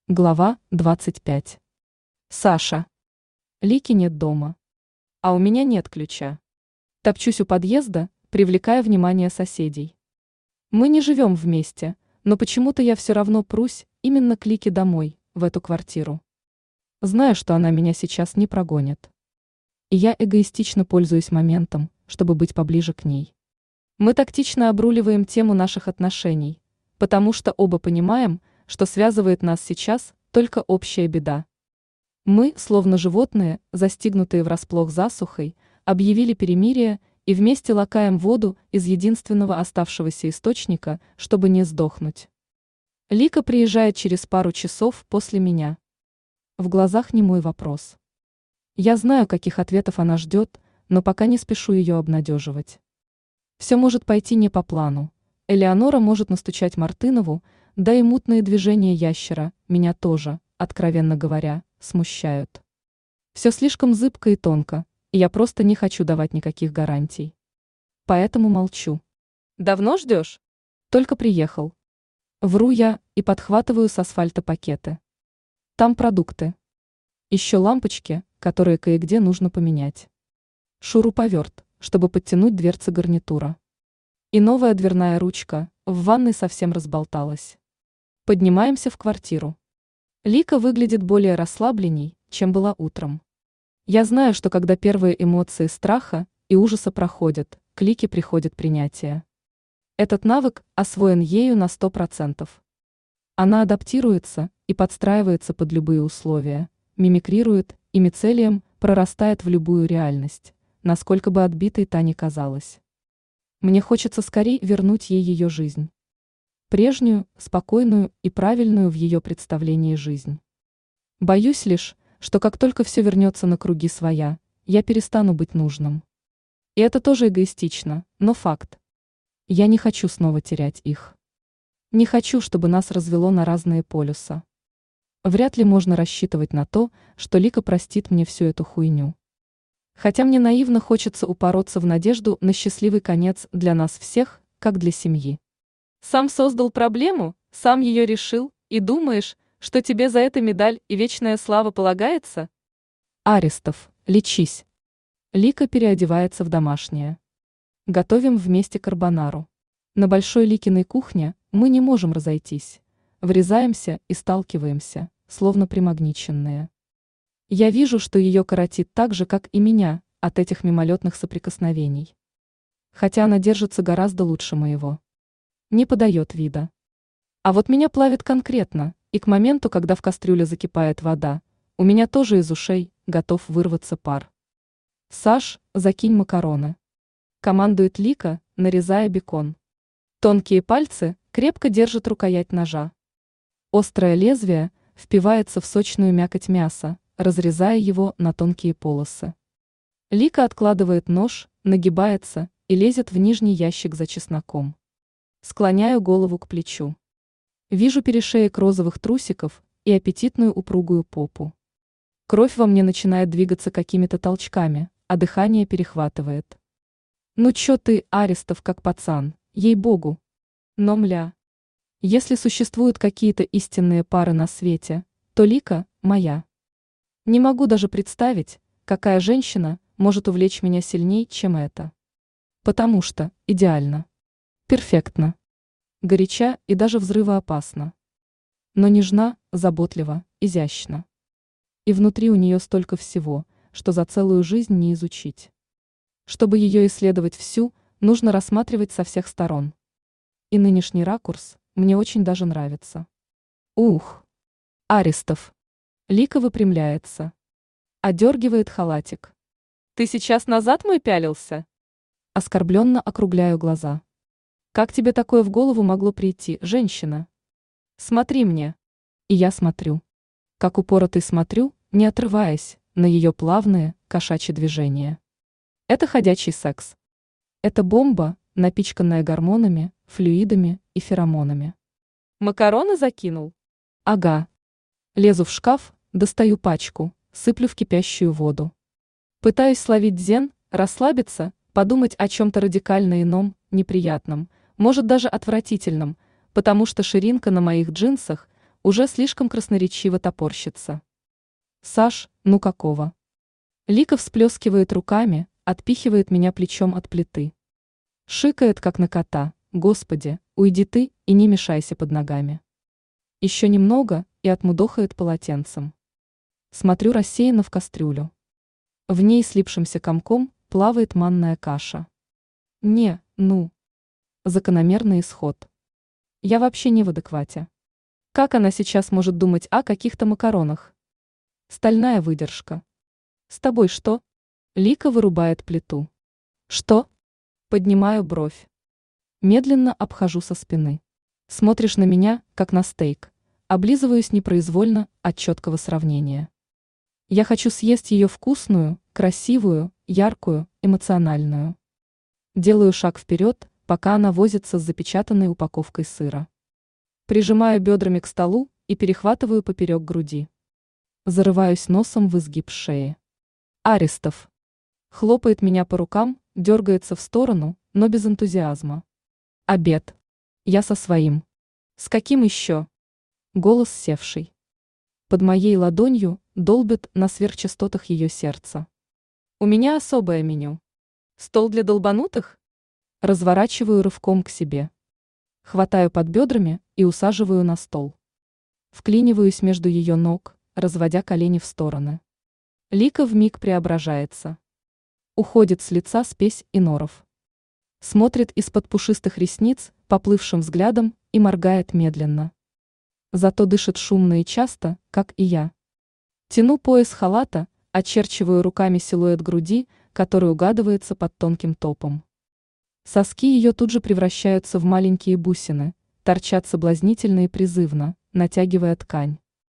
Глава 25. Саша. Лики нет дома. А у меня нет ключа. Топчусь у подъезда, привлекая внимание соседей. Мы не живем вместе, но почему-то я все равно прусь именно к Лике домой, в эту квартиру. Знаю, что она меня сейчас не прогонит. И я эгоистично пользуюсь моментом, чтобы быть поближе к ней. Мы тактично обруливаем тему наших отношений, потому что оба понимаем, что связывает нас сейчас только общая беда. Мы, словно животные, застигнутые врасплох засухой, объявили перемирие и вместе лакаем воду из единственного оставшегося источника, чтобы не сдохнуть. Лика приезжает через пару часов после меня. В глазах немой вопрос. Я знаю, каких ответов она ждет, но пока не спешу ее обнадеживать. Все может пойти не по плану. Элеонора может настучать Мартынову, да и мутные движения ящера меня тоже, откровенно говоря, смущают. Все слишком зыбко и тонко, и я просто не хочу давать никаких гарантий. Поэтому молчу. Давно ждешь? Только приехал. Вру я и подхватываю с асфальта пакеты. Там продукты. Еще лампочки, которые кое-где нужно поменять. Шуруповерт, чтобы подтянуть дверцы гарнитура. И новая дверная ручка в ванной совсем разболталась. Поднимаемся в квартиру. Лика выглядит более расслабленней, чем была утром. Я знаю, что когда первые эмоции страха и ужаса проходят, к Лике приходит принятие. Этот навык освоен ею на 100%. Она адаптируется и подстраивается под любые условия, мимикрирует и мицелием прорастает в любую реальность, насколько бы отбитой та ни казалась. Мне хочется скорее вернуть ей ее жизнь. Прежнюю, спокойную и правильную в ее представлении жизнь. Боюсь лишь, что как только все вернется на круги своя, я перестану быть нужным. И это тоже эгоистично, но факт. Я не хочу снова терять их. Не хочу, чтобы нас развело на разные полюса. Вряд ли можно рассчитывать на то, что Лика простит мне всю эту хуйню. Хотя мне наивно хочется упороться в надежду на счастливый конец для нас всех, как для семьи. Сам создал проблему, сам ее решил, и думаешь, что тебе за это медаль и вечная слава полагается? Арестов, лечись. Лика переодевается в домашнее. Готовим вместе карбонару. На большой Ликиной кухне мы не можем разойтись. Врезаемся и сталкиваемся, словно примагниченные. Я вижу, что ее коротит так же, как и меня, от этих мимолетных соприкосновений. Хотя она держится гораздо лучше моего. Не подает вида. А вот меня плавит конкретно, и к моменту, когда в кастрюле закипает вода, у меня тоже из ушей готов вырваться пар. «Саш, закинь макароны», — командует Лика, нарезая бекон. Тонкие пальцы крепко держат рукоять ножа. Острое лезвие впивается в сочную мякоть мяса, разрезая его на тонкие полосы. Лика откладывает нож, нагибается и лезет в нижний ящик за чесноком. Склоняю голову к плечу. Вижу перешеек розовых трусиков и аппетитную упругую попу. Кровь во мне начинает двигаться какими-то толчками, а дыхание перехватывает. Ну чё ты, Арестов, как пацан, ей-богу. Но мля. Если существуют какие-то истинные пары на свете, то Лика моя. Не могу даже представить, какая женщина может увлечь меня сильней, чем это. Потому что идеально. Перфектно. Горяча и даже взрывоопасна. Но нежна, заботлива, изящна. И внутри у нее столько всего, что за целую жизнь не изучить. Чтобы ее исследовать всю, нужно рассматривать со всех сторон. И нынешний ракурс мне очень даже нравится. Ух! Арестов. Лика выпрямляется. Одергивает халатик. Ты сейчас назад мой пялился? Оскорбленно округляю глаза. Как тебе такое в голову могло прийти, женщина? Смотри мне. И я смотрю. Как упоротый смотрю, не отрываясь, на ее плавные, кошачьи движения. Это ходячий секс. Это бомба, напичканная гормонами, флюидами и феромонами. Макароны закинул? Ага. Лезу в шкаф, достаю пачку, сыплю в кипящую воду. Пытаюсь словить дзен, расслабиться, подумать о чем-то радикально ином, неприятном, может даже отвратительном, потому что ширинка на моих джинсах уже слишком красноречиво топорщится. Саш, ну какого? Лика всплескивает руками, отпихивает меня плечом от плиты. Шикает, как на кота. Господи, уйди ты и не мешайся под ногами. Еще немного и отмудохает полотенцем. Смотрю рассеянно в кастрюлю. В ней слипшимся комком плавает манная каша. Не, ну. Закономерный исход. Я вообще не в адеквате. Как она сейчас может думать о каких-то макаронах? Стальная выдержка. С тобой что? Лика вырубает плиту. Что? Поднимаю бровь. Медленно обхожу со спины. Смотришь на меня, как на стейк. Облизываюсь непроизвольно от четкого сравнения. Я хочу съесть ее вкусную, красивую, яркую, эмоциональную. Делаю шаг вперед, пока она возится с запечатанной упаковкой сыра. Прижимаю бедрами к столу и перехватываю поперек груди. Зарываюсь носом в изгиб шеи. Арестов. Хлопает меня по рукам, дергается в сторону, но без энтузиазма. Обед. Я со своим. С каким еще? Голос севший. Под моей ладонью долбит на сверхчастотах ее сердца. У меня особое меню. Стол для долбанутых? Разворачиваю рывком к себе. Хватаю под бедрами и усаживаю на стол. Вклиниваюсь между ее ног, разводя колени в стороны. Лика вмиг преображается. Уходит с лица спесь и норов. Смотрит из-под пушистых ресниц поплывшим взглядом и моргает медленно. Зато дышит шумно и часто, как и я. Тяну пояс халата, очерчиваю руками силуэт груди, который угадывается под тонким топом. Соски ее тут же превращаются в маленькие бусины, торчат соблазнительно и призывно, натягивая ткань.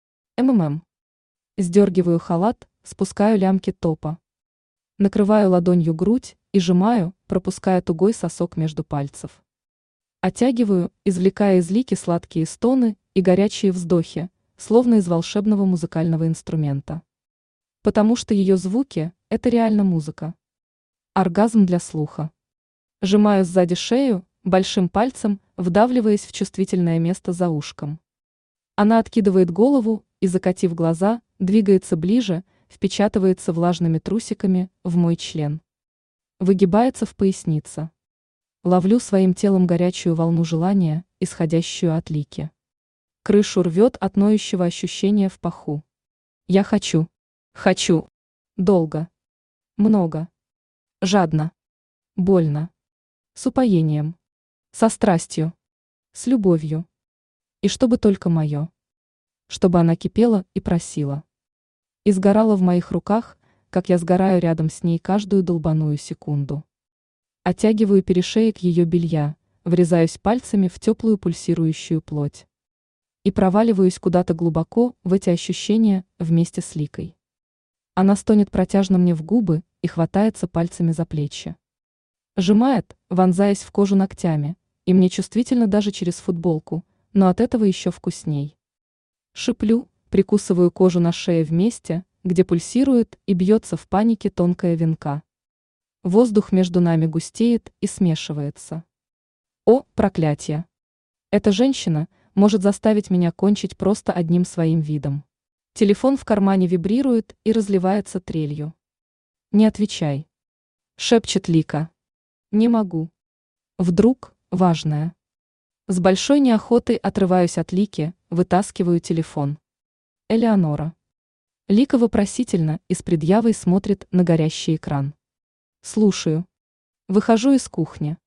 МММ. Сдергиваю халат, спускаю лямки топа. Накрываю ладонью грудь и сжимаю, пропуская тугой сосок между пальцев. Оттягиваю, извлекая из Лики сладкие стоны и горячие вздохи, словно из волшебного музыкального инструмента. Потому что ее звуки – это реально музыка. Оргазм для слуха. Сжимаю сзади шею, большим пальцем, вдавливаясь в чувствительное место за ушком. Она откидывает голову и, закатив глаза, двигается ближе, впечатывается влажными трусиками в мой член. Выгибается в пояснице. Ловлю своим телом горячую волну желания, исходящую от Лики. Крышу рвет от ноющего ощущения в паху. Я хочу. Хочу. Долго. Много. Жадно. Больно. С упоением. Со страстью. С любовью. И чтобы только мое. Чтобы она кипела и просила. И сгорала в моих руках, как я сгораю рядом с ней каждую долбаную секунду. Оттягиваю перешеек ее белья, врезаюсь пальцами в теплую пульсирующую плоть. И проваливаюсь куда-то глубоко в эти ощущения вместе с Ликой. Она стонет протяжно мне в губы и хватается пальцами за плечи. Сжимает, вонзаясь в кожу ногтями, и мне чувствительно даже через футболку, но от этого еще вкусней. Шиплю, прикусываю кожу на шее в месте, где пульсирует и бьется в панике тонкая венка. Воздух между нами густеет и смешивается. О, проклятие! Эта женщина может заставить меня кончить просто одним своим видом. Телефон в кармане вибрирует и разливается трелью. Не отвечай. Шепчет Лика. Не могу. Вдруг, важное. С большой неохотой отрываюсь от Лики, вытаскиваю телефон. Элеонора. Лика вопросительно и с предъявой смотрит на горящий экран. Слушаю. Выхожу из кухни.